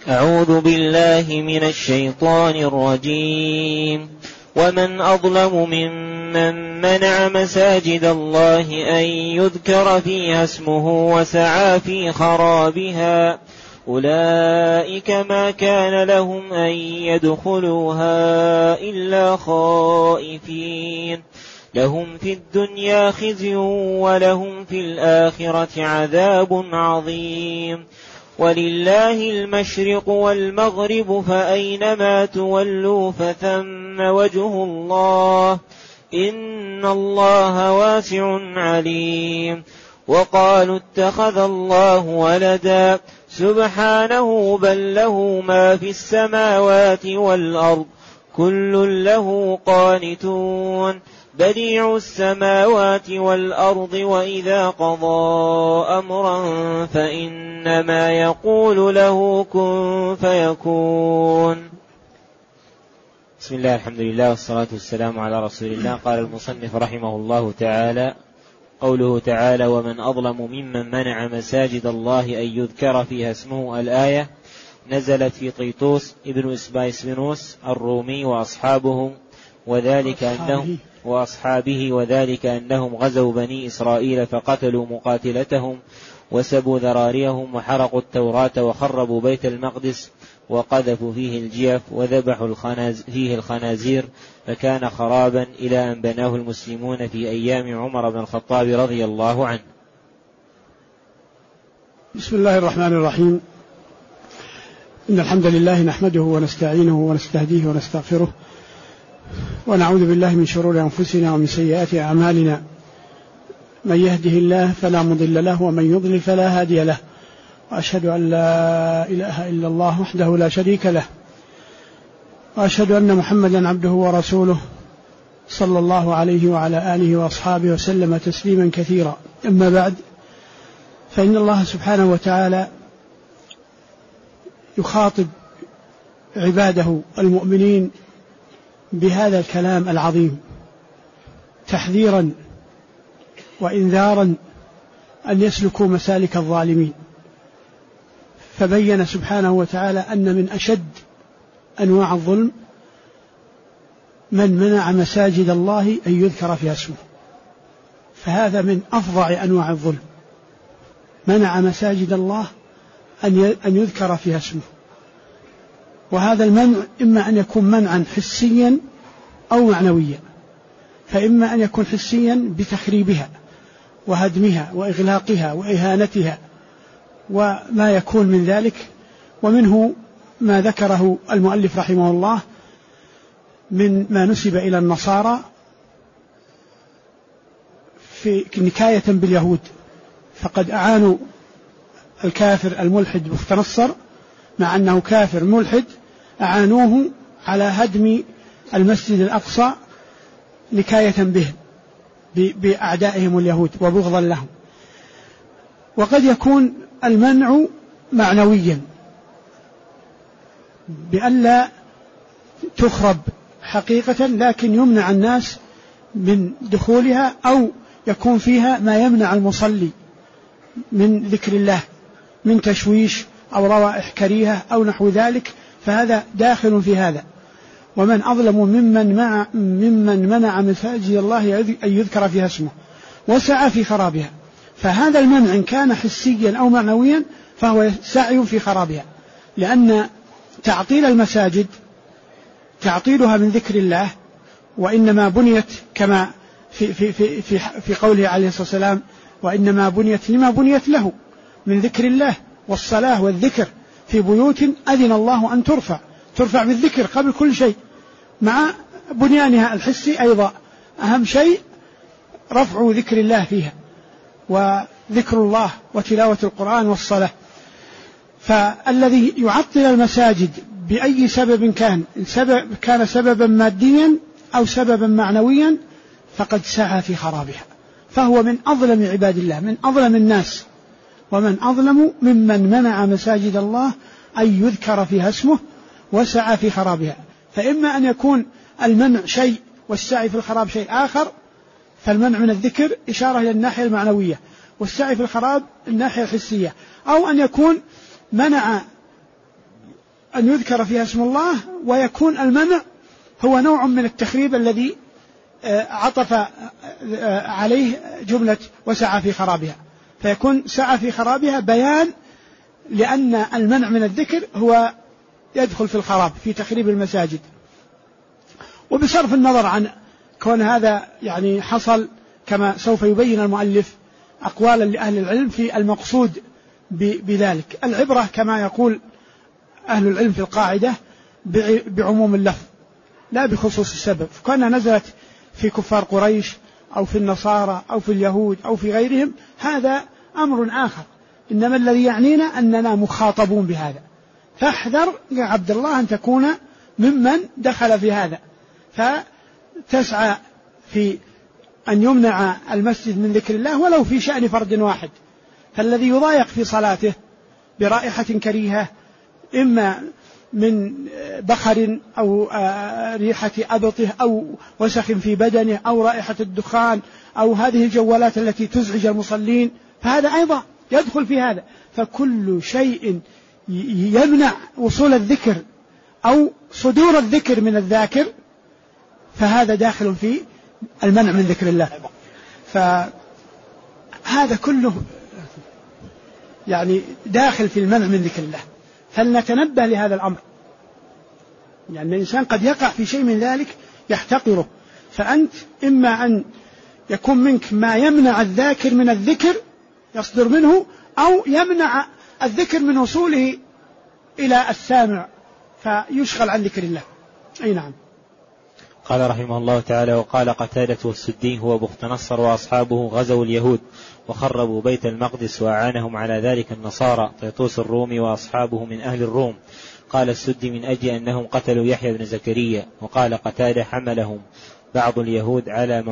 أعوذ بالله من الشيطان الرجيم. ومن أظلم ممن منع مساجد الله أن يذكر فيها اسمه وسعى في خرابها أولئك ما كان لهم أن يدخلوها إلا خائفين لهم في الدنيا خزي ولهم في الآخرة عذاب عظيم ولله المشرق والمغرب فأينما تولوا فثم وجه الله إن الله واسع عليم. وقالوا اتخذ الله ولدا سبحانه بل له ما في السماوات والأرض كل له قانتون بديع السماوات والأرض وإذا قضى أمرا فإنما يقول له كن فيكون. بسم الله الحمد لله والصلاة والسلام على رسول الله. قال المصنف رحمه الله تعالى: قوله تعالى: ومن أظلم ممن منع مساجد الله أن يذكر فيها اسمه. الآية نزلت في طيطوس ابن إسبايسبنوس الرومي وأصحابه وذلك أنهم غزوا بني إسرائيل فقتلوا مقاتلتهم وسبوا ذراريهم وحرقوا التوراة وخربوا بيت المقدس وقذفوا فيه الجيف وذبحوا فيه الخنازير فكان خرابا إلى أن بناه المسلمون في أيام عمر بن الخطاب رضي الله عنه. بسم الله الرحمن الرحيم. إن الحمد لله نحمده ونستعينه ونستهديه ونستغفره ونعوذ بالله من شرور أنفسنا ومن سيئات أعمالنا. من يهده الله فلا مضل له ومن يضلل فلا هادي له، وأشهد أن لا إله إلا الله وحده لا شريك له، وأشهد أن محمدا عبده ورسوله صلى الله عليه وعلى آله وأصحابه وسلم تسليما كثيرا. أما بعد، فإن الله سبحانه وتعالى يخاطب عباده المؤمنين بهذا الكلام العظيم تحذيرا وإنذارا أن يسلكوا مسالك الظالمين. فبين سبحانه وتعالى أن من أشد أنواع الظلم من منع مساجد الله أن يذكر فيها اسمه، فهذا من أفظع أنواع الظلم، منع مساجد الله أن يذكر فيها اسمه. وهذا المنع إما أن يكون منعا حسيا أو معنويا، فإما أن يكون حسيا بتخريبها وهدمها وإغلاقها وإهانتها وما يكون من ذلك، ومنه ما ذكره المؤلف رحمه الله من ما نسب إلى النصارى في نكاية باليهود، فقد أعانوا الكافر الملحد بخت نصر مع أنه كافر ملحد، أعانوه على هدم المسجد الأقصى نكاية بهم بأعدائهم اليهود وبغضا لهم. وقد يكون المنع معنويا بألا تخرب حقيقة، لكن يمنع الناس من دخولها، أو يكون فيها ما يمنع المصلي من ذكر الله من تشويش أو روائح كريهة أو نحو ذلك، فهذا داخل في هذا. ومن أظلم ممن منع مساجد الله أن يذكر فيها اسمه وسعى في خرابها. فهذا المنع إن كان حسيا أو معنويا فهو سعي في خرابها، لأن تعطيل المساجد تعطيلها من ذكر الله، وإنما بنيت كما في قوله عليه الصلاة والسلام: وإنما بنيت لما بنيت له من ذكر الله والصلاة والذكر في بيوت أذن الله أن ترفع بالذكر قبل كل شيء، مع بنيانها الحسي أيضا. أهم شيء رفع ذكر الله فيها، وذكر الله وتلاوة القرآن والصلاة. فالذي يعطل المساجد بأي سبب كان سببا ماديا أو سببا معنويا فقد سعى في خرابها، فهو من أظلم عباد الله، من أظلم الناس. ومن أظلم ممن منع مساجد الله أن يذكر فيها اسمه وسعى في خرابها. فإما أن يكون المنع شيء والسعي في الخراب شيء آخر، فالمنع من الذكر إشارة إلى الناحية المعنوية، والسعي في الخراب الناحية الحسية، أو أن يكون منع أن يذكر فيها اسم الله، ويكون المنع هو نوع من التخريب الذي عطف عليه جملة وسعى في خرابها، فيكون سعى في خرابها بيان لأن المنع من الذكر هو يدخل في الخراب في تخريب المساجد. وبصرف النظر عن كون هذا يعني حصل، كما سوف يبين المؤلف أقوالا لأهل العلم في المقصود بذلك. العبرة كما يقول أهل العلم في القاعدة بعموم اللفظ لا بخصوص السبب، فكأنها نزلت في كفار قريش أو في النصارى أو في اليهود أو في غيرهم هذا أمر آخر، إنما الذي يعنينا أننا مخاطبون بهذا، فاحذر يا عبد الله أن تكون ممن دخل في هذا، فتسعى في أن يمنع المسجد من ذكر الله ولو في شأن فرد واحد. فالذي يضايق في صلاته برائحة كريهة إما من بخر أو ريحة أبطه أو وسخ في بدنه أو رائحة الدخان أو هذه الجوالات التي تزعج المصلين، فهذا أيضا يدخل في هذا. فكل شيء يمنع وصول الذكر أو صدور الذكر من الذاكر فهذا داخل في المنع من ذكر الله. فهذا كله يعني داخل في المنع من ذكر الله. فلنتنبه لهذا الأمر، يعني الإنسان قد يقع في شيء من ذلك يحتقره، فأنت إما أن يكون منك ما يمنع الذاكر من الذكر يصدر منه، أو يمنع الذكر من وصوله إلى السامع فيشغل عن ذكر الله. أي نعم. قال رحمه الله تعالى: وقال قتادة والسدي هو بخت نصر وأصحابه غزوا اليهود وخربوا بيت المقدس وأعانهم على ذلك النصارى طيطوس الرومي وأصحابه من أهل الروم. قال السدي: من أجل أنهم قتلوا يحيى بن زكريا. وقال قتادة: حملهم بعض اليهود على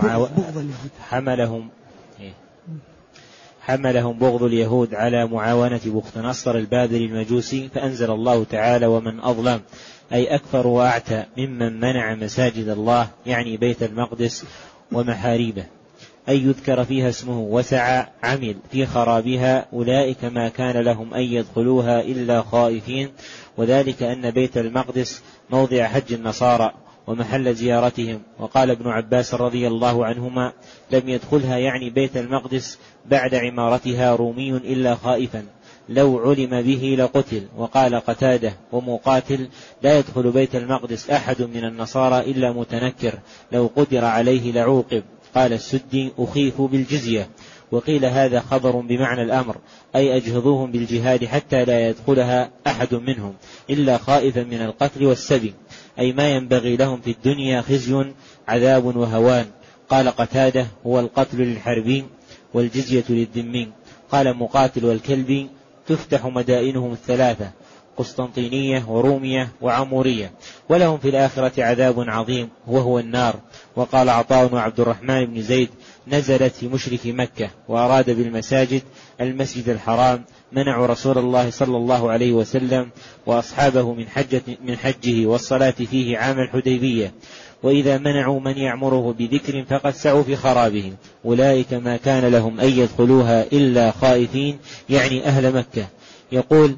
حملهم بغض اليهود على معاونة بخت نصر البابلي المجوسي، فأنزل الله تعالى: ومن أظلم، أي أكثر وأعتى ممن منع مساجد الله، يعني بيت المقدس ومحاريبه، أي يذكر فيها اسمه، وسعى عمل في خرابها، أولئك ما كان لهم أن يدخلوها إلا خائفين، وذلك أن بيت المقدس موضع حج النصارى ومحل زيارتهم. وقال ابن عباس رضي الله عنهما: لم يدخلها، يعني بيت المقدس، بعد عمارتها رومي إلا خائفا، لو علم به لقتل. وقال قتادة ومقاتل: لا يدخل بيت المقدس أحد من النصارى إلا متنكر، لو قدر عليه لعوقب. قال السدي: أخيفوا بالجزية. وقيل هذا خبر بمعنى الأمر، أي أجهضوهم بالجهاد حتى لا يدخلها أحد منهم إلا خائفا من القتل والسبي، أي ما ينبغي لهم في الدنيا خزي عذاب وهوان. قال قتادة: هو القتل للحربين والجزية للذمين. قال مقاتل: والكلبي تفتح مدائنهم الثلاثة، قسطنطينية ورومية وعمورية، ولهم في الآخرة عذاب عظيم وهو النار. وقال عطاء وعبد الرحمن بن زيد: نزلت في مشرك مكة، وأراد بالمساجد المسجد الحرام، منعوا رسول الله صلى الله عليه وسلم وأصحابه من حجه والصلاة فيه عام الحديبية. وإذا منعوا من يعمره بذكر فقد سعوا في خرابه، أولئك ما كان لهم أن يدخلوها إلا خائفين، يعني أهل مكة. يقول: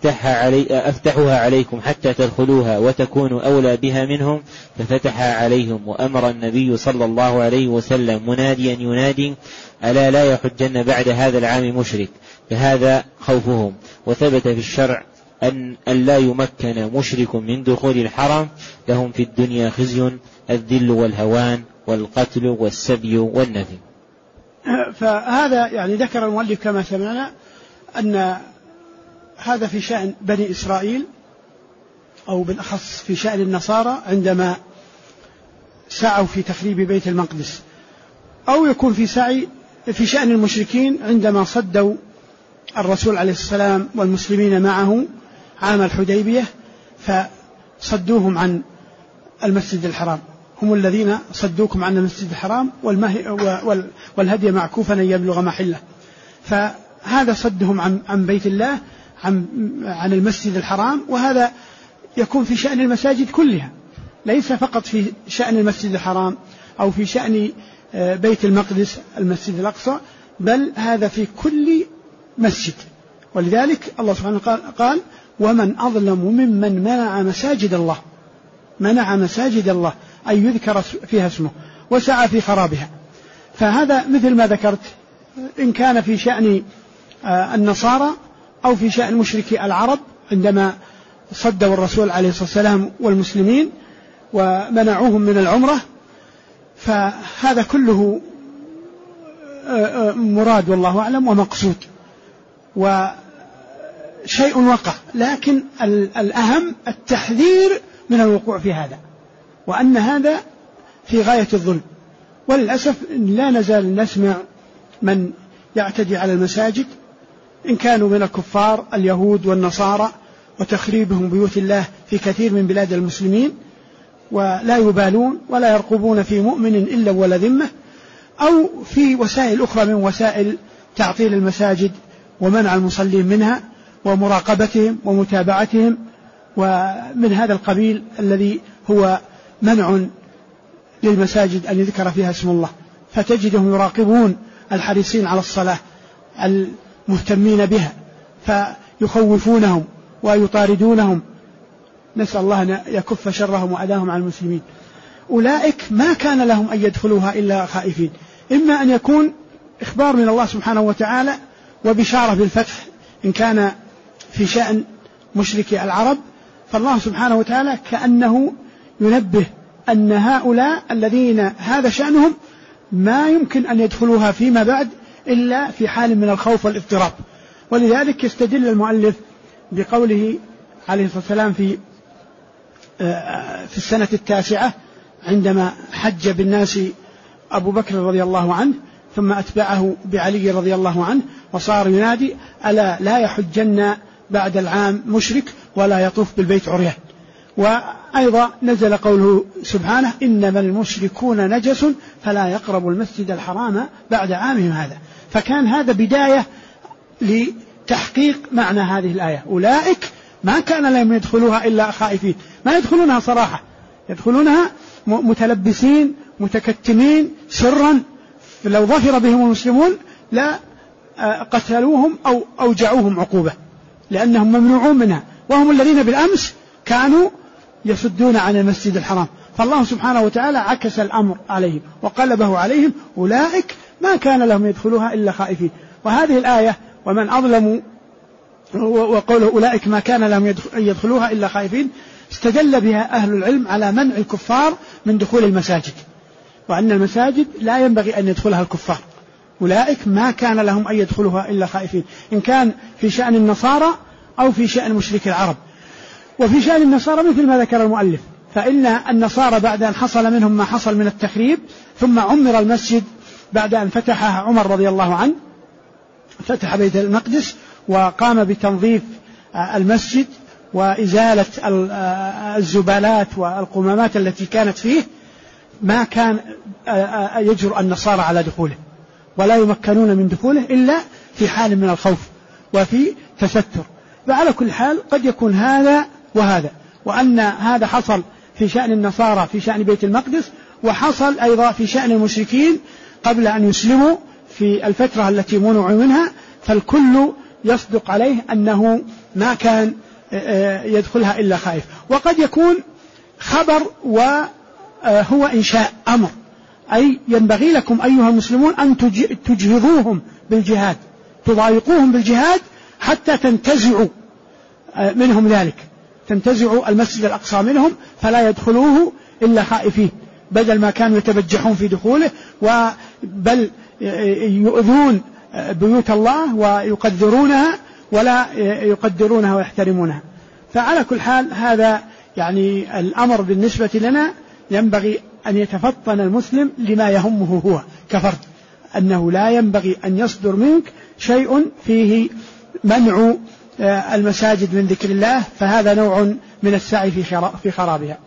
افتحوها عليكم حتى تدخلوها وتكونوا أولى بها منهم، ففتحها عليهم. وأمر النبي صلى الله عليه وسلم مناديا ينادي: ألا لا يحجن بعد هذا العام مشرك، فهذا خوفهم. وثبت في الشرع أن لا يمكن مشرك من دخول الحرم، لهم في الدنيا خزي، الذل والهوان والقتل والسبي والنفي. فهذا يعني ذكر المؤلف كما سمعنا أن هذا في شأن بني إسرائيل، أو بالأخص في شأن النصارى عندما سعوا في تخريب بيت المقدس، أو يكون في شأن المشركين عندما صدوا الرسول عليه السلام والمسلمين معه عام الحديبية فصدوهم عن المسجد الحرام، هم الذين صدوكم عن المسجد الحرام والهدي معكوفا أن يبلغ محله. فهذا صدهم عن بيت الله، عن المسجد الحرام، وهذا يكون في شأن المساجد كلها، ليس فقط في شأن المسجد الحرام أو في شأن بيت المقدس المسجد الأقصى، بل هذا في كل مسجد. ولذلك الله سبحانه قال: ومن أظلم ممن منع مساجد الله أن يذكر فيها اسمه وسعى في خرابها. فهذا مثل ما ذكرت، إن كان في شأن النصارى أو في شأن مشركي العرب عندما صدوا الرسول عليه الصلاة والسلام والمسلمين ومنعوهم من العمرة، فهذا كله مراد والله أعلم ومقصود وشيء وقع، لكن الأهم التحذير من الوقوع في هذا، وأن هذا في غاية الظلم. وللأسف لا نزال نسمع من يعتدي على المساجد، إن كانوا من الكفار اليهود والنصارى، وتخريبهم بيوت الله في كثير من بلاد المسلمين، ولا يبالون ولا يرقبون في مؤمن إلا ولا ذمة، أو في وسائل أخرى من وسائل تعطيل المساجد ومنع المصلين منها ومراقبتهم ومتابعتهم، ومن هذا القبيل الذي هو منع للمساجد أن يذكر فيها اسم الله. فتجدهم يراقبون الحريصين على الصلاة المهتمين بها، فيخوفونهم ويطاردونهم، نسأل الله أن يكف شرهم وأذاهم عن المسلمين. أولئك ما كان لهم أن يدخلوها إلا خائفين، إما أن يكون إخبار من الله سبحانه وتعالى وبشارة بالفتح إن كان في شأن مشركي العرب، فالله سبحانه وتعالى كأنه ينبه أن هؤلاء الذين هذا شأنهم ما يمكن أن يدخلوها فيما بعد إلا في حال من الخوف والاضطراب. ولذلك يستدل المؤلف بقوله عليه الصلاة والسلام في السنة 9 عندما حج بالناس أبو بكر رضي الله عنه، ثم أتبعه بعلي رضي الله عنه، وصار ينادي: ألا لا يحجن بعد العام مشرك ولا يطوف بالبيت عريان. وأيضا نزل قوله سبحانه: إنما المشركون نجس فلا يقربوا المسجد الحرام بعد عامهم هذا. فكان هذا بداية لتحقيق معنى هذه الآية. أولئك ما كان لهم يدخلوها إلا خائفين، ما يدخلونها صراحة، يدخلونها متلبسين متكتمين سرا، لو ظفر بهم المسلمون لا قتلوهم أو أوجعوهم عقوبة، لأنهم ممنوعون منها، وهم الذين بالأمس كانوا يصدون عن المسجد الحرام. فالله سبحانه وتعالى عكس الأمر عليهم وقلبه عليهم: أولئك ما كان لهم يدخلوها إلا خائفين. وهذه الآية ومن أظلم، وقوله أولئك ما كان لهم يدخلوها إلا خائفين، استدل بها أهل العلم على منع الكفار من دخول المساجد، وأن المساجد لا ينبغي أن يدخلها الكفار. أولئك ما كان لهم أن يدخلوها إلا خائفين، إن كان في شأن النصارى أو في شأن مشرك العرب. وفي شأن النصارى مثل ما ذكر المؤلف، فإن النصارى بعد أن حصل منهم ما حصل من التخريب، ثم عمر المسجد بعد أن فتحها عمر رضي الله عنه، فتح بيت المقدس وقام بتنظيف المسجد وإزالة الزبالات والقمامات التي كانت فيه، ما كان يجرؤ النصارى على دخوله، ولا يمكنون من دخوله إلا في حال من الخوف وفي تستر. وعلى كل حال قد يكون هذا وهذا، وأن هذا حصل في شأن النصارى في شأن بيت المقدس، وحصل أيضا في شأن المشركين قبل أن يسلموا في الفترة التي منعوا منها، فالكل يصدق عليه أنه ما كان يدخلها إلا خائف. وقد يكون خبر وهو إنشاء أمر، أي ينبغي لكم أيها المسلمون أن تجهضوهم بالجهاد، تضايقوهم بالجهاد حتى تنتزعوا منهم ذلك، تنتزعوا المسجد الأقصى منهم فلا يدخلوه إلا خائفين، بدل ما كانوا يتبجحون في دخوله، بل يؤذون بيوت الله ويقدرونها ولا يقدرونها ويحترمونها. فعلى كل حال هذا يعني الأمر بالنسبة لنا ينبغي أن يتفطن المسلم لما يهمه هو كفرد، أنه لا ينبغي أن يصدر منك شيء فيه منع المساجد من ذكر الله، فهذا نوع من السعي في خرابها.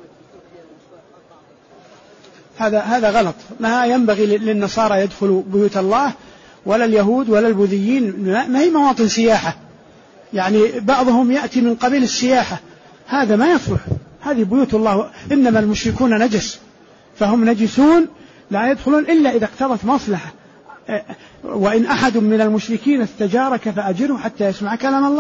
هذا غلط، ما ينبغي للنصارى يدخلوا بيوت الله، ولا اليهود ولا البوذيين، ما هي مواطن سياحة، يعني بعضهم يأتي من قبيل السياحة، هذا ما يصلح، هذه بيوت الله. إنما المشركون نجس فهم نجسون لا يدخلون إلا إذا اقتضت مصلحة. وإن أحد من المشركين استجارك فأجره حتى يسمع كلام الله،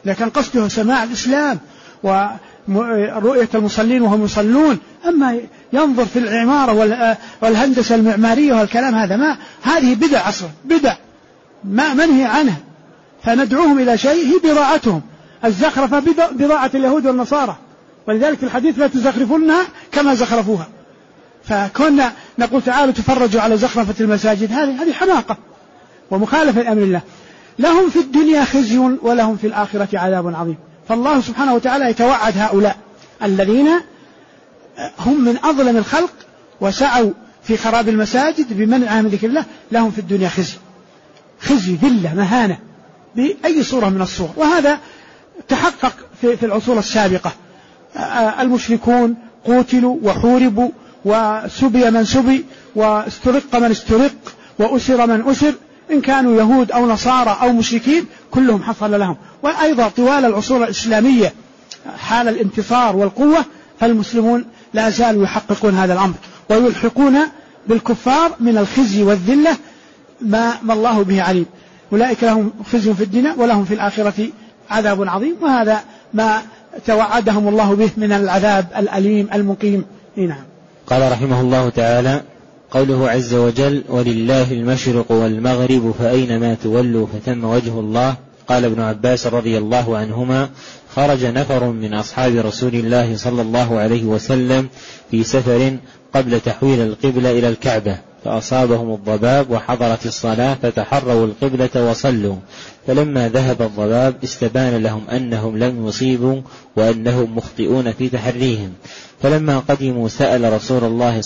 إذا كان قصده سماع الإسلام ورؤية المصلين وهم يصلون. أما ينظر في العمارة والهندسة المعمارية والكلام هذا هذه بدع أصلا، بدع ما منهي عنها، فندعوهم إلى شيء هي بضاعتهم. الزخرفة بضاعة اليهود والنصارى، ولذلك في الحديث لا تزخرفونها كما زخرفوها. فكنا نقول تعالوا تفرجوا على زخرفة المساجد، هذه حماقة ومخالفة لأمر الله. لهم في الدنيا خزي ولهم في الآخرة عذاب عظيم. فالله سبحانه وتعالى يتوعد هؤلاء الذين هم من أظلم الخلق وسعوا في خراب المساجد بمنعها من ذكر الله، لهم في الدنيا خزي ذلة مهانة بأي صورة من الصور. وهذا تحقق في العصور السابقة. المشركون قوتلوا وحوربوا وسبي من سبي واسترق من استرق وأسر من أسر، إن كانوا يهود أو نصارى أو مشركين كلهم حصل لهم. وأيضا طوال العصور الإسلامية حال الانتصار والقوة فالمسلمون لا زالوا يحققون هذا الأمر ويلحقون بالكفار من الخزي والذلة ما الله به عليم. أولئك لهم خزي في الدنيا ولهم في الآخرة عذاب عظيم، وهذا ما توعدهم الله به من العذاب الأليم المقيم. نعم. قال رحمه الله تعالى: قوله عز وجل: ولله المشرق والمغرب فأينما تولوا فثم وجه الله. قال ابن عباس رضي الله عنهما: خرج نفر من أصحاب رسول الله صلى الله عليه وسلم في سفر قبل تحويل القبلة إلى الكعبة، فأصابهم الضباب وحضرت الصلاة فتحروا القبلة وصلوا، فلما ذهب الضباب استبان لهم أنهم لم يصيبوا وأنهم مخطئون في تحريهم، فلما قدموا سألوا رسول الله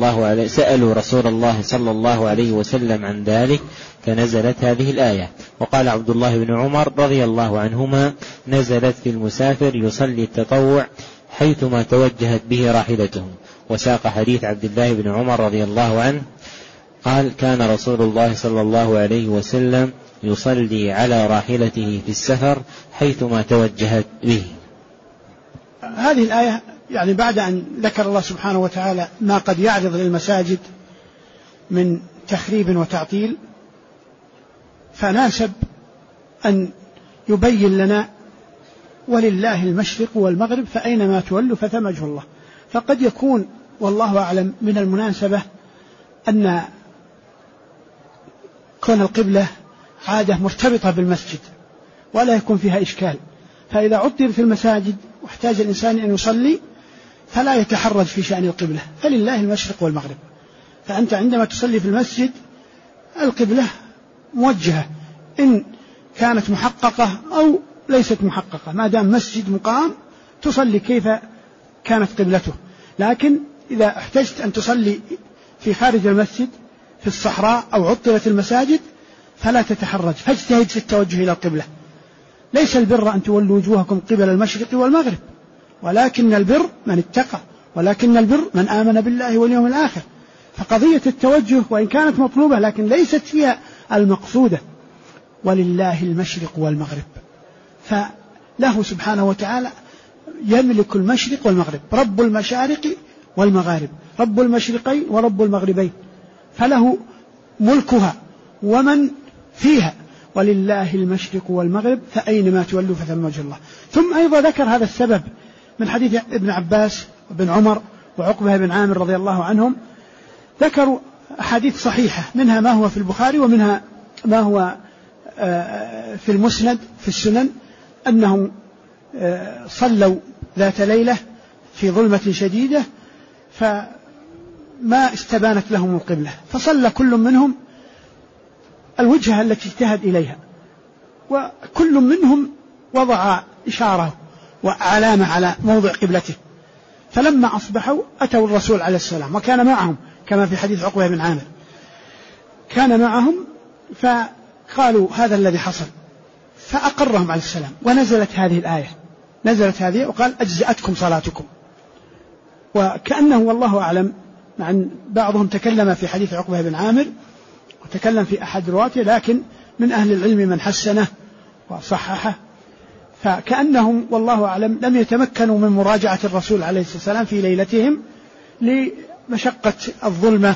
صلى الله عليه وسلم عن ذلك، فنزلت هذه الآية. وقال عبد الله بن عمر رضي الله عنهما: نزلت في المسافر يصلي التطوع حيثما توجهت به راحلته. وساق حديث عبد الله بن عمر رضي الله عنه قال: كان رسول الله صلى الله عليه وسلم يصلي على راحلته في السفر حيثما توجهت به. هذه الآية يعني بعد أن ذكر الله سبحانه وتعالى ما قد يعرض للمساجد من تخريب وتعطيل، فناسب أن يبين لنا: ولله المشرق والمغرب فأينما تولوا فثم وجه الله. فقد يكون والله أعلم من المناسبة أن كون القبلة عادة مرتبطة بالمسجد ولا يكون فيها إشكال، فإذا عطلت المساجد واحتاج الإنسان أن يصلي فلا يتحرج في شأن القبلة، فلله المشرق والمغرب. فأنت عندما تصلي في المسجد القبلة موجهة، إن كانت محققة أو ليست محققة، ما دام مسجد مقام تصلي كيف كانت قبلته. لكن إذا احتجت أن تصلي في خارج المسجد في الصحراء أو عطلت المساجد فلا تتحرج، فاجتهد في التوجه إلى القبلة. ليس البر أن تولوا وجوهكم قبل المشرق والمغرب، ولكن البر من اتقى، ولكن البر من آمن بالله واليوم الآخر. فقضية التوجه وإن كانت مطلوبة لكن ليست فيها المقصودة. ولله المشرق والمغرب، فله سبحانه وتعالى يملك المشرق والمغرب، رب المشارق والمغارب، رب المشرقين ورب المغربين، فله ملكها ومن فيها. ولله المشرق والمغرب فأينما تولوا فثم وجه الله. ثم أيضا ذكر هذا السبب من حديث ابن عباس وابن عمر وعقبة بن عامر رضي الله عنهم، ذكروا أحاديث صحيحة، منها ما هو في البخاري ومنها ما هو في المسند في السنن، أنهم صلوا ذات ليلة في ظلمة شديدة فما استبانت لهم القبلة، فصلى كل منهم الوجهة التي اجتهد إليها، وكل منهم وضع إشارة وعلامة على موضع قبلته. فلما أصبحوا أتوا الرسول عليه السلام وكان معهم كما في حديث عقبة بن عامر، كان معهم فقالوا هذا الذي حصل، فأقرهم عليه السلام. ونزلت هذه الآية، نزلت هذه وقال: أجزأتكم صلاتكم. وكأنه والله أعلم، مع بعضهم تكلم في حديث عقبة بن عامر وتكلم في أحد رواته، لكن من أهل العلم من حسنه وصححه، فكأنهم والله أعلم لم يتمكنوا من مراجعة الرسول عليه الصلاة والسلام في ليلتهم لمشقة الظلمة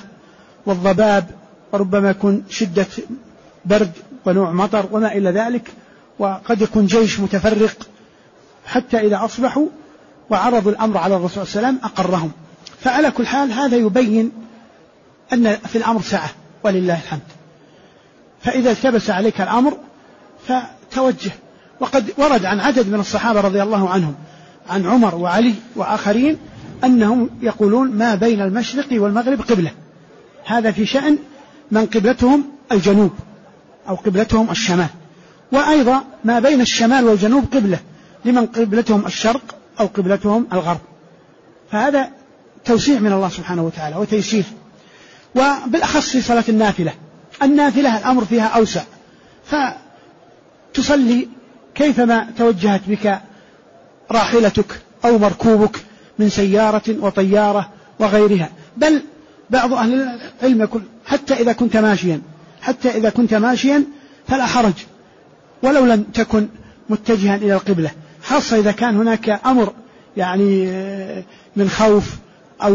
والضباب، وربما يكون شدة برد ونوع مطر وما إلى ذلك، وقد يكون جيش متفرق، حتى إذا أصبحوا وعرضوا الأمر على الرسول صلى الله عليه وسلم أقرهم. فعلى كل حال هذا يبين أن في الأمر سعة ولله الحمد. فإذا التبس عليك الأمر فتوجه. وقد ورد عن عدد من الصحابة رضي الله عنهم، عن عمر وعلي وآخرين، أنهم يقولون ما بين المشرق والمغرب قبلة. هذا في شأن من قبلتهم الجنوب أو قبلتهم الشمال. وأيضا ما بين الشمال والجنوب قبلة لمن قبلتهم الشرق أو قبلتهم الغرب. فهذا توسيع من الله سبحانه وتعالى وتيسير. وبالأخص في صلاة النافلة، النافلة الأمر فيها أوسع، فتصلي كيفما توجهت بك راحلتك أو مركوبك من سيارة وطيارة وغيرها. بل بعض أهل العلم يقول حتى إذا كنت ماشيا فلا حرج ولو لم تكن متجها إلى القبلة، خاصة إذا كان هناك أمر يعني من خوف أو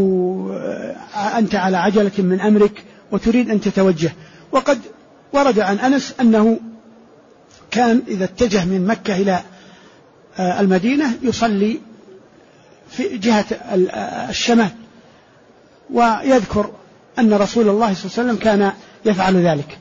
أنت على عجلة من أمرك وتريد أن تتوجه. وقد ورد عن أنس أنه كان إذا اتجه من مكة إلى المدينة يصلي في جهة الشمال، ويذكر أن رسول الله صلى الله عليه وسلم كان يفعل ذلك.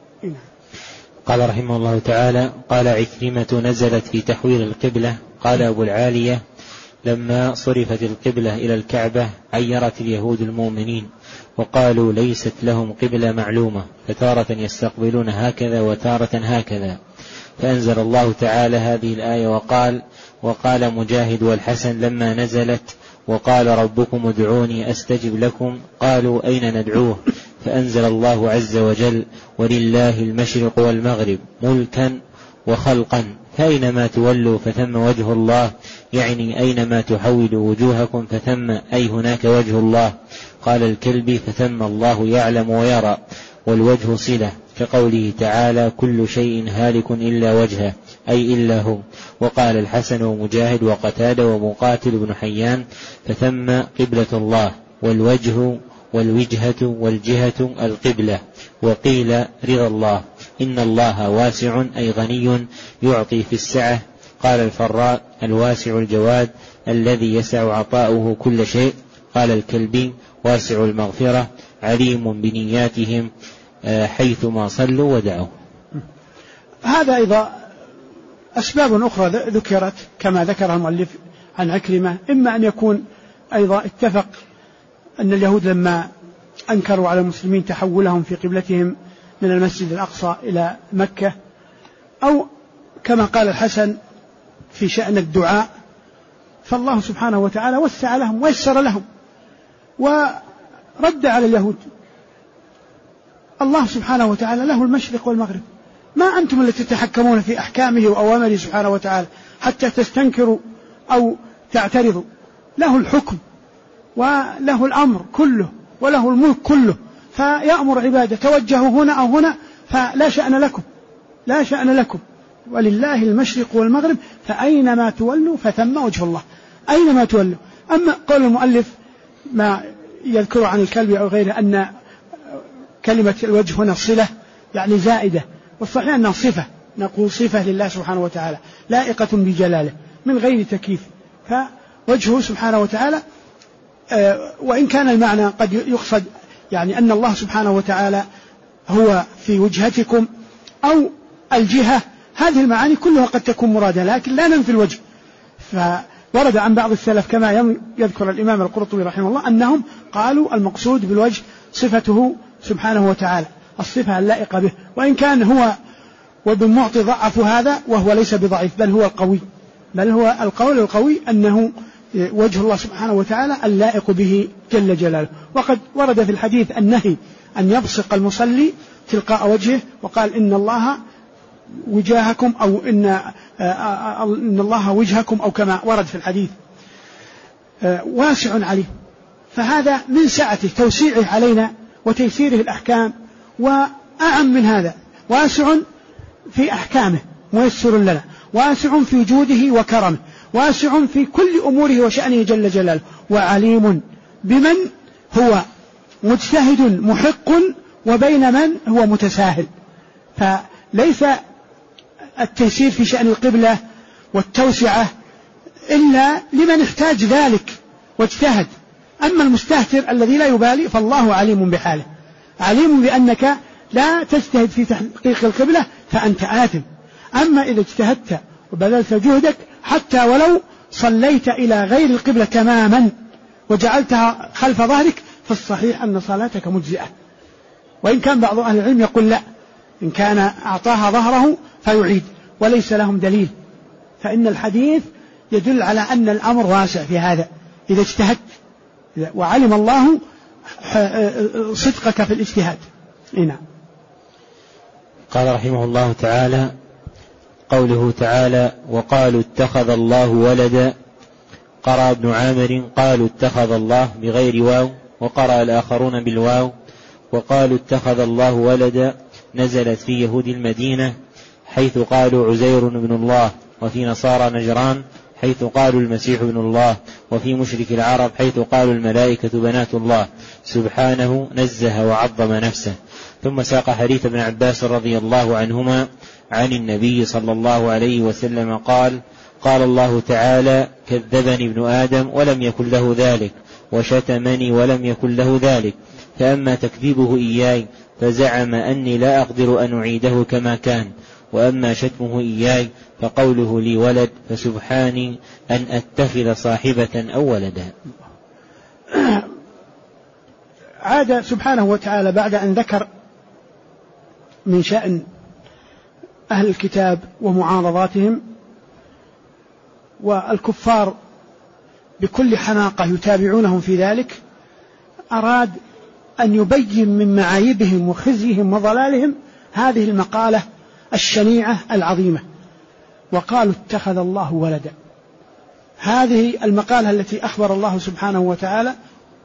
قال رحمه الله تعالى: قال عكرمة: نزلت في تحويل القبلة. قال أبو العالية: لما صرفت القبلة إلى الكعبة عيرت اليهود المؤمنين وقالوا ليست لهم قبلة معلومة، فتارة يستقبلون هكذا وتارة هكذا، فأنزل الله تعالى هذه الآية وقال مجاهد والحسن لما نزلت: وقال ربكم ادعوني أستجب لكم، قالوا أين ندعوه؟ فأنزل الله عز وجل: ولله المشرق والمغرب ملكا وخلقا، فأينما تولوا فثم وجه الله، يعني أينما تحولوا وجوهكم فثم أي هناك وجه الله. قال الكلبي: فثم الله يعلم ويرى، والوجه صلة، كقوله تعالى: كل شيء هالك إلا وجهه، أي إلا هو. وقال الحسن ومجاهد وقتادة ومقاتل بن حيان: فثم قبلة الله، والوجه والوجهة والجهة القبلة. وقيل رضا الله، إن الله واسع أي غني يعطي في السعة. قال الفراء: الواسع الجواد الذي يسع عطاؤه كل شيء. قال الكلبي: واسع المغفرة عليم بنياتهم حيثما صلوا ودعوا. هذا أيضا أسباب أخرى ذكرت كما ذكرها المؤلف عن عكرمة، إما أن يكون أيضا اتفق أن اليهود لما أنكروا على المسلمين تحولهم في قبلتهم من المسجد الأقصى إلى مكة، أو كما قال الحسن في شأن الدعاء، فالله سبحانه وتعالى وسع لهم ويسر لهم ورد على اليهود. الله سبحانه وتعالى له المشرق والمغرب، ما أنتم اللي تتحكمون في أحكامه وأوامره سبحانه وتعالى حتى تستنكروا أو تعترضوا. له الحكم وله الأمر كله وله الملك كله، فيأمر عباده توجهوا هنا أو هنا فلا شأن لكم، لا شأن لكم، ولله المشرق والمغرب فأينما تولوا فثم وجه الله، أينما تولوا. أما قول المؤلف ما يذكر عن الكلب أو غيره أن كلمة الوجه هنا صلة يعني زائدة، والصحيح أنها صفة، نقول صفة لله سبحانه وتعالى لائقة بجلاله من غير تكييف، فوجهه سبحانه وتعالى. وإن كان المعنى قد يقصد يعني أن الله سبحانه وتعالى هو في وجهتكم أو الجهة، هذه المعاني كلها قد تكون مرادة، لكن لا ننفي الوجه. فورد عن بعض السلف كما يذكر الإمام القرطبي رحمه الله أنهم قالوا المقصود بالوجه صفته سبحانه وتعالى، الصفة اللائقة به، وإن كان هو وابن معطي ضعف هذا وهو ليس بضعيف، بل هو القوي، بل هو القول القوي أنه وجه الله سبحانه وتعالى اللائق به جل جلاله. وقد ورد في الحديث النهي أن يبصق المصلي تلقاء وجهه، وقال إن الله وجاهكم أو إن الله وجهكم، أو كما ورد في الحديث. واسع عليه، فهذا من سعته توسيعه علينا وتيسيره الأحكام. وأعم من هذا واسع في أحكامه ميسر لنا، واسع في جوده وكرمه، واسع في كل أموره وشأنه جل جلاله، وعليم بمن هو مجتهد محق وبين من هو متساهل. فليس التيسير في شأن القبلة والتوسعة إلا لمن احتاج ذلك واجتهد. أما المستهتر الذي لا يبالي فالله عليم بحاله، عليم بأنك لا تجتهد في تحقيق القبلة فأنت آثم. أما إذا اجتهدت وبذلت جهدك حتى ولو صليت إلى غير القبلة تماما وجعلتها خلف ظهرك فالصحيح أن صلاتك مجزئة. وإن كان بعض أهل العلم يقول لا، إن كان أعطاها ظهره فيعيد، وليس لهم دليل، فإن الحديث يدل على أن الأمر واسع في هذا إذا اجتهدت وعلم الله صدقك في الاجتهاد. نعم. قال رحمه الله تعالى: قوله تعالى: وقالوا اتخذ الله ولدا. قرأ ابن عامر: قالوا اتخذ الله بغير واو، وقرأ الآخرون بالواو. وقالوا اتخذ الله ولدا نزلت في يهود المدينة حيث قالوا عزير بن الله، وفي نصارى نجران حيث قالوا المسيح ابن الله، وفي مشرك العرب حيث قالوا الملائكة بنات الله، سبحانه نزه وعظم نفسه. ثم ساق حديث ابن عباس رضي الله عنهما عن النبي صلى الله عليه وسلم قال: قال الله تعالى: كذبني ابن آدم ولم يكن له ذلك، وشتمني ولم يكن له ذلك، فأما تكذيبه إياي فزعم أني لا أقدر أن أعيده كما كان، وأما شتمه إياي فقوله لي ولد، فسبحاني أن أتخذ صاحبة أو ولدا. عاد سبحانه وتعالى بعد أن ذكر من شأن أهل الكتاب ومعارضاتهم والكفار بكل حماقة يتابعونهم في ذلك، أراد أن يبين من معايبهم وخزيهم وضلالهم هذه المقالة الشنيعة العظيمة. وقالوا اتخذ الله ولدا، هذه المقالة التي أخبر الله سبحانه وتعالى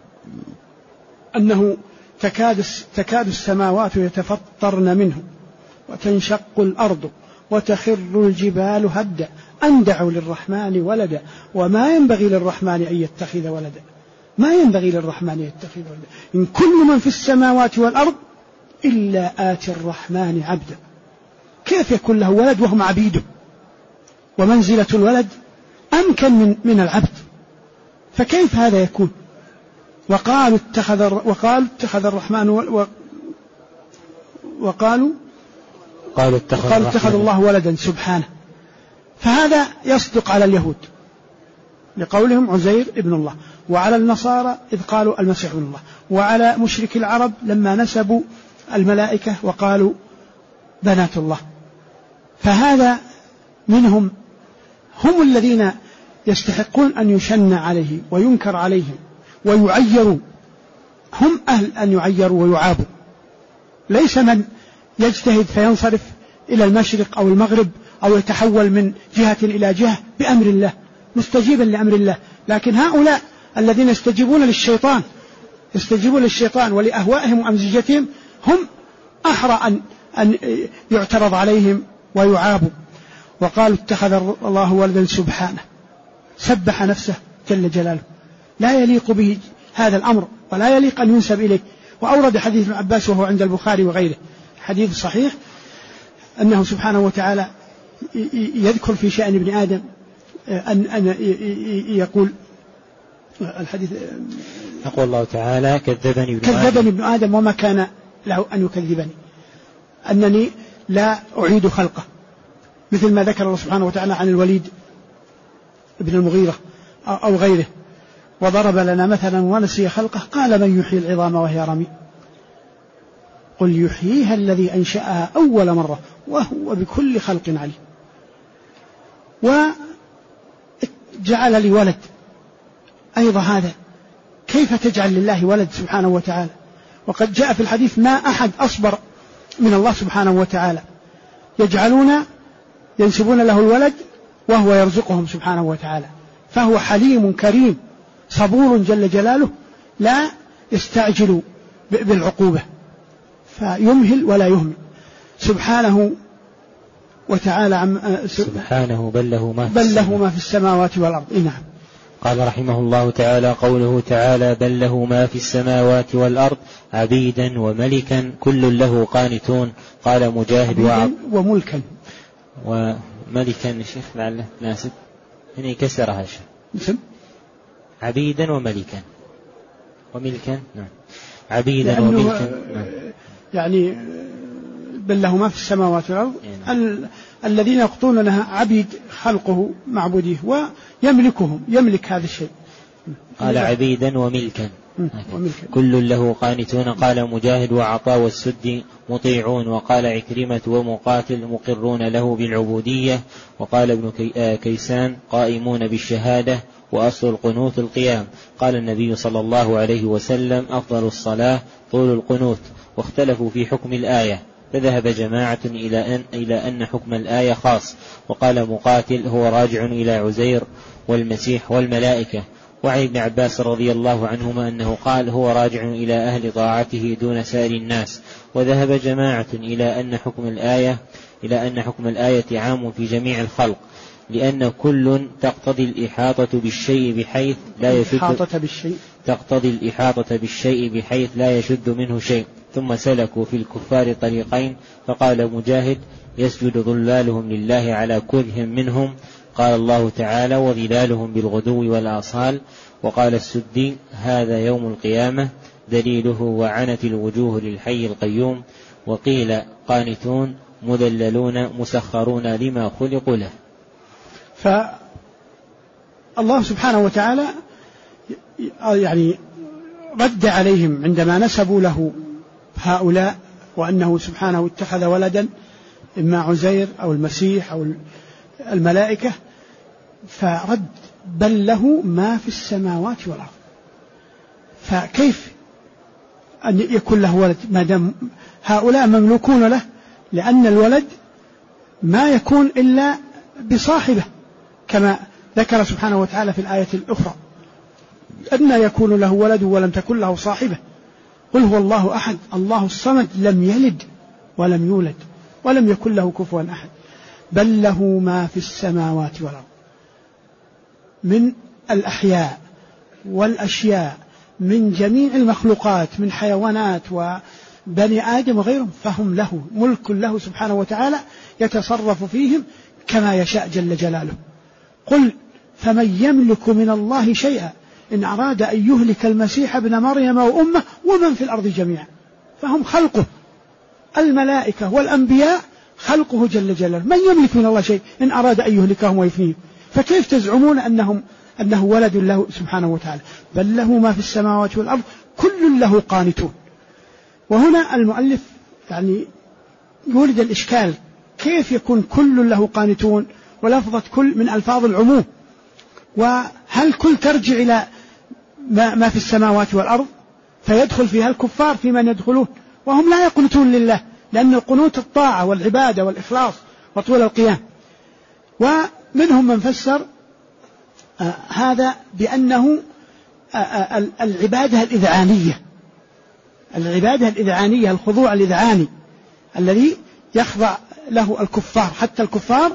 أنه تكاد السماوات يتفطرن منه وتنشق الأرض وتخر الجبال هدا أن دعوا للرحمن ولدا وما ينبغي للرحمن أن يتخذ ولدا، ما ينبغي للرحمن أن يتخذ ولدا، إن كل من في السماوات والأرض إلا آتي الرحمن عبدا. كيف يكون له ولد وهم عبيده؟ ومنزلة الولد أمكن من العبد، فكيف هذا يكون؟ وقالوا اتخذ الرحمن وقالوا اتخذ الله ولدا سبحانه. فهذا يصدق على اليهود لقولهم عزير ابن الله، وعلى النصارى إذ قالوا المسيح ابن الله، وعلى مشرك العرب لما نسبوا الملائكة وقالوا بنات الله. فهذا منهم هم الذين يستحقون أن يشن عليه وينكر عليهم ويعيروا، هم أهل أن يعيروا ويعابوا، ليس من يجتهد فينصرف إلى المشرق أو المغرب أو يتحول من جهة إلى جهة بأمر الله مستجيبا لأمر الله. لكن هؤلاء الذين يستجيبون للشيطان ولأهوائهم وأمزجتهم هم أحرى أن يعترض عليهم ويعابوا. وقالوا اتخذ الله ولدا سبحانه، سبح نفسه جل جلاله، لا يليق به هذا الأمر ولا يليق أن ينسب إليه. وأورد حديث ابن عباس وهو عند البخاري وغيره حديث صحيح أنه سبحانه وتعالى يذكر في شأن ابن آدم أن يقول الحديث، يقول الله تعالى: كذبني ابن آدم وما كان له أن يكذبني، أنني لا أعيد خلقه، مثل ما ذكر الله سبحانه وتعالى عن الوليد ابن المغيرة أو غيره. وضرب لنا مثلا ونسي خلقه قال: من يحيي العظام وهي رميم، قل يحييها الذي أنشأها أول مرة وهو بكل خلق عليم. وجعل لي ولد أيضا، هذا كيف تجعل لله ولد سبحانه وتعالى؟ وقد جاء في الحديث ما أحد أصبر من الله سبحانه وتعالى، ينسبون له الولد وهو يرزقهم سبحانه وتعالى، فهو حليم كريم صبور جل جلاله، لا يستعجل بالعقوبة فيمهل ولا يهمل سبحانه وتعالى. سبحانه بل له ما في السماوات والأرض. نعم. قال رحمه الله تعالى: قوله تعالى: بل له ما في السماوات والأرض عبيدا وملكا كل له قانتون. قال مجاهد: وملكا وملكا الشيخ لعله ناسب هنا كسرها شيخ عبيدا وملكا نعم عبيدا وملكا نعم. يعني بل له ما في السماوات والأرض الذين يقولونها عبيد خلقه معبوديه ويملكهم يملك هذا الشيء. قال عبيدا وملكا كل له قانتون. قال مجاهد وعطاء والسدي مطيعون. وقال عكرمة ومقاتل مقرون له بالعبودية. وقال ابن كيسان قائمون بالشهادة وأصل القنوت القيام. قال النبي صلى الله عليه وسلم أفضل الصلاة طول القنوت. واختلفوا في حكم الآية فذهب جماعة إلى أن حكم الآية خاص. وقال مقاتل هو راجع إلى عزير والمسيح والملائكة. وعن ابن عباس رضي الله عنهما أنه قال هو راجع إلى أهل طاعته دون سائر الناس. وذهب جماعة إلى أن حكم الآية عام في جميع الخلق لأن كل تقتضي الإحاطة بالشيء بحيث لا يشد منه شيء. ثم سلكوا في الكفار طريقين. فقال مجاهد يسجد ظلالهم لله على كلهم منهم. قال الله تعالى وظلالهم بالغدو والآصال. وقال السدي هذا يوم القيامة دليله وعنت الوجوه للحي القيوم. وقيل قانتون مذللون مسخرون لما خلقوا له. فالله سبحانه وتعالى يعني رد عليهم عندما نسبوا له هؤلاء وأنه سبحانه اتخذ ولدا إما عزير أو المسيح أو الملائكة فرد بل له ما في السماوات والأرض. فكيف أن يكون له ولد ما دام هؤلاء مملوكون له؟ لأن الولد ما يكون إلا بصاحبه كما ذكر سبحانه وتعالى في الآية الأخرى أن يكون له ولد ولم تكن له صاحبه. قل هو الله أحد الله الصمد لم يلد ولم يولد ولم يكن له كفوا أحد. بل له ما في السماوات والأرض من الأحياء والأشياء من جميع المخلوقات من حيوانات وبني آدم وغيرهم فهم له ملك له سبحانه وتعالى يتصرف فيهم كما يشاء جل جلاله. قل فمن يملك من الله شيئا إن أراد أن يهلك المسيح ابن مريم وأمه ومن في الأرض جميعا فهم خلقه. الملائكة والأنبياء خلقه جل جلاله. من يملك من الله شيء إن أراد أن يهلكهم ويفنيهم. فكيف تزعمون أنه ولد له سبحانه وتعالى؟ بل له ما في السماوات والأرض كل له قانتون. وهنا المؤلف يعني يولد الإشكال كيف يكون كل له قانتون ولفظة كل من ألفاظ العموم وهل كل ترجع إلى ما في السماوات والأرض فيدخل فيها الكفار في من يدخلون وهم لا يقنتون لله لأن القنوت الطاعة والعبادة والإخلاص وطول القيام. ومنهم من فسر هذا بأنه العبادة الإذعانية الخضوع الإذعاني الذي يخضع له الكفار حتى الكفار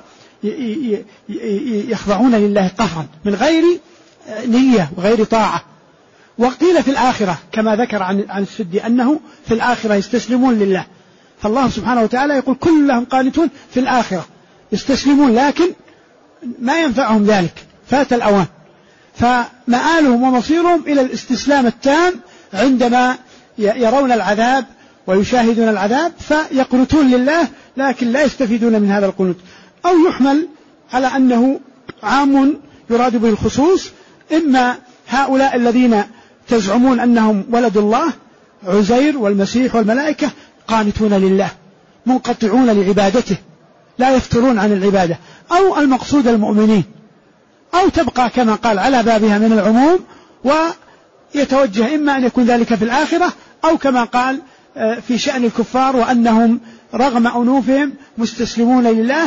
يخضعون لله قهرا من غير نية وغير طاعة. وقيل في الآخرة كما ذكر عن السدي أنه في الآخرة يستسلمون لله. فالله سبحانه وتعالى يقول كلهم قانتون في الآخرة يستسلمون لكن ما ينفعهم ذلك فات الأوان. فمآلهم ومصيرهم إلى الاستسلام التام عندما يرون العذاب ويشاهدون العذاب فيقنتون لله لكن لا يستفيدون من هذا القنوت. أو يحمل على أنه عام يراد به الخصوص إما هؤلاء الذين تزعمون أنهم ولد الله عزير والمسيح والملائكة قانتون لله منقطعون لعبادته لا يفترون عن العبادة. أو المقصود المؤمنين أو تبقى كما قال على بابها من العموم ويتوجه إما أن يكون ذلك في الآخرة أو كما قال في شأن الكفار وأنهم رغم أنوفهم مستسلمون لله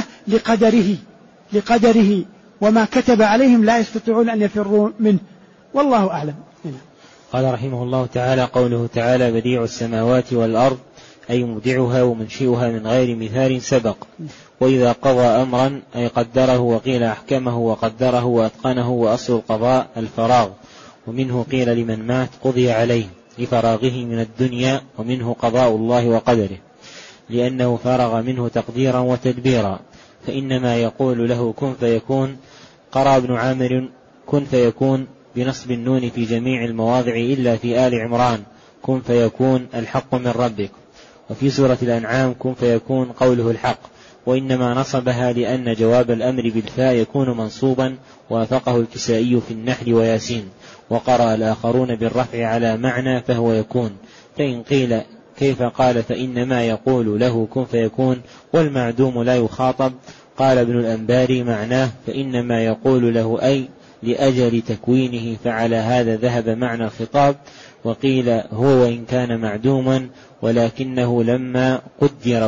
لقدره وما كتب عليهم لا يستطيعون أن يفروا منه والله أعلم. قال رحمه الله تعالى قوله تعالى بديع السماوات والأرض أي مبدعها ومنشئها من غير مثال سبق. وإذا قضى أمرا أي قدره وقيل أحكمه وقدره وأتقنه وأصل القضاء الفراغ. ومنه قيل لمن مات قضي عليه لفراغه من الدنيا ومنه قضاء الله وقدره لأنه فرغ منه تقديرا وتدبيرا. فإنما يقول له كن فيكون. قرأ ابن عامر كن فيكون بنصب النون في جميع المواضع إلا في آل عمران كن فيكون الحق من ربك. وفي سورة الأنعام كن فيكون قوله الحق، وإنما نصبها لأن جواب الأمر بالفاء يكون منصوبا، وافقه الكسائي في النحل وياسين. وقرأ الآخرون بالرفع على معنى فهو يكون. فإن قيل كيف قال فإنما يقول له كن فيكون والمعدوم لا يخاطب، قال ابن الأنباري معناه فإنما يقول له أي لأجل تكوينه، فعلى هذا ذهب معنى الخطاب. وقيل هو وإن كان معدوما ولكنه لما قدر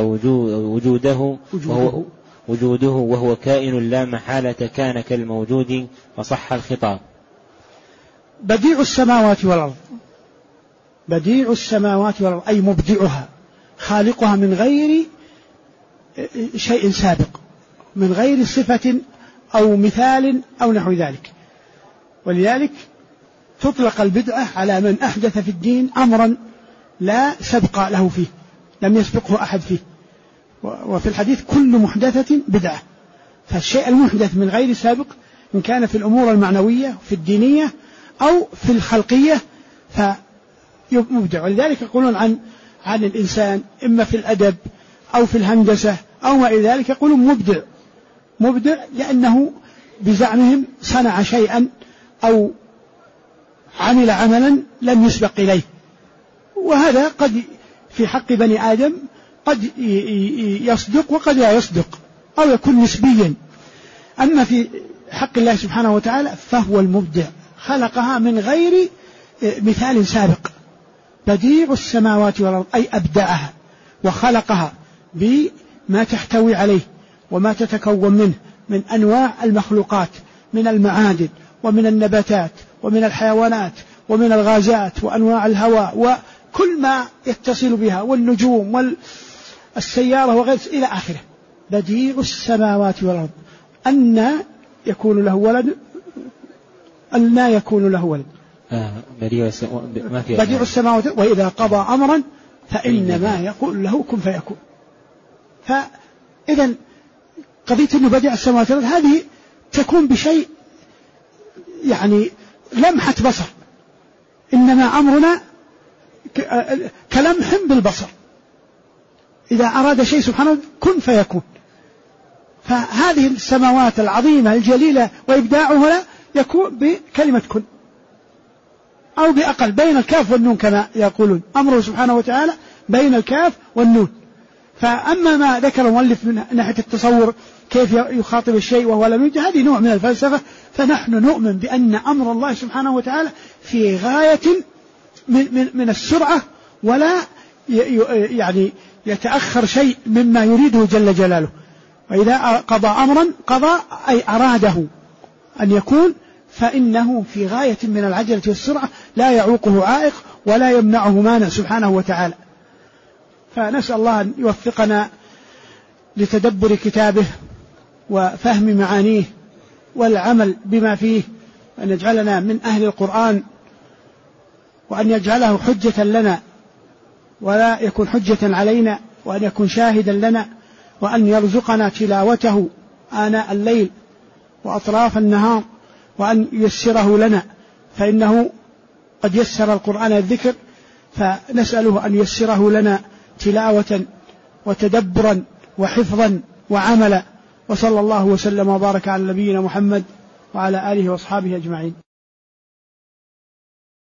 وجوده وهو كائن لا محالة كان كالموجود فصح الخطاب. بديع السماوات والأرض، بديع السماوات والأرض أي مبدعها، خالقها من غير شيء سابق، من غير صفة أو مثال أو نحو ذلك. ولذلك تطلق البدعة على من أحدث في الدين أمرا لا سبق له فيه، لم يسبقه أحد فيه. وفي الحديث كل محدثة بدعة، فالشيء المحدث من غير سابق إن كان في الأمور المعنوية في الدينية أو في الخلقية فمبدع. ولذلك يقولون عن الإنسان إما في الأدب أو في الهندسة أو ما إلى ذلك يقولون مبدع لأنه بزعمهم صنع شيئا أو عمل عملا لم يسبق إليه. وهذا قد في حق بني آدم قد يصدق وقد لا يصدق أو يكون نسبيا. أما في حق الله سبحانه وتعالى فهو المبدع، خلقها من غير مثال سابق. بديع السماوات والأرض أي أبدعها وخلقها بما تحتوي عليه وما تتكون منه من أنواع المخلوقات، من المعادن ومن النباتات ومن الحيوانات ومن الغازات وأنواع الهواء وكل ما يتصل بها والنجوم والسيارة وغير إلى آخره. بديع السماوات والأرض أن يكون له ولد، أن لا يكون له ولد. بديع السماوات وإذا قضى أمرا فإنما يقول له كن فيكون. فإذا قضية أنه بديع السماوات والأرض هذه تكون بشيء يعني لمحة بصر، إنما أمرنا كلمح بالبصر، إذا أراد شيء سبحانه كن فيكون. فهذه السماوات العظيمة الجليلة وإبداعها لا يكون بكلمة كن أو بأقل بين الكاف والنون كما يقولون، أمره سبحانه وتعالى بين الكاف والنون. فأما ما ذكر المؤلف من ناحية التصور كيف يخاطب الشيء وهو لم يوجد، هذه نوع من الفلسفة. فنحن نؤمن بأن أمر الله سبحانه وتعالى في غاية من السرعة، ولا يعني يتأخر شيء مما يريده جل جلاله. وإذا قضى أمرا قضى أي أراده أن يكون، فإنه في غاية من العجلة والسرعة، لا يعوقه عائق ولا يمنعه مانع سبحانه وتعالى. فنسأل الله أن يوفقنا لتدبر كتابه وفهم معانيه والعمل بما فيه، وأن يجعلنا من أهل القرآن، وأن يجعله حجة لنا ولا يكون حجة علينا، وأن يكون شاهدا لنا، وأن يرزقنا تلاوته آناء الليل وأطراف النهار، وأن ييسره لنا، فإنه قد يسر القرآن الذكر، فنسأله أن ييسره لنا تلاوة وتدبرا وحفظا وعملا. وصلى الله وسلم وبارك على نبينا محمد وعلى آله وأصحابه أجمعين.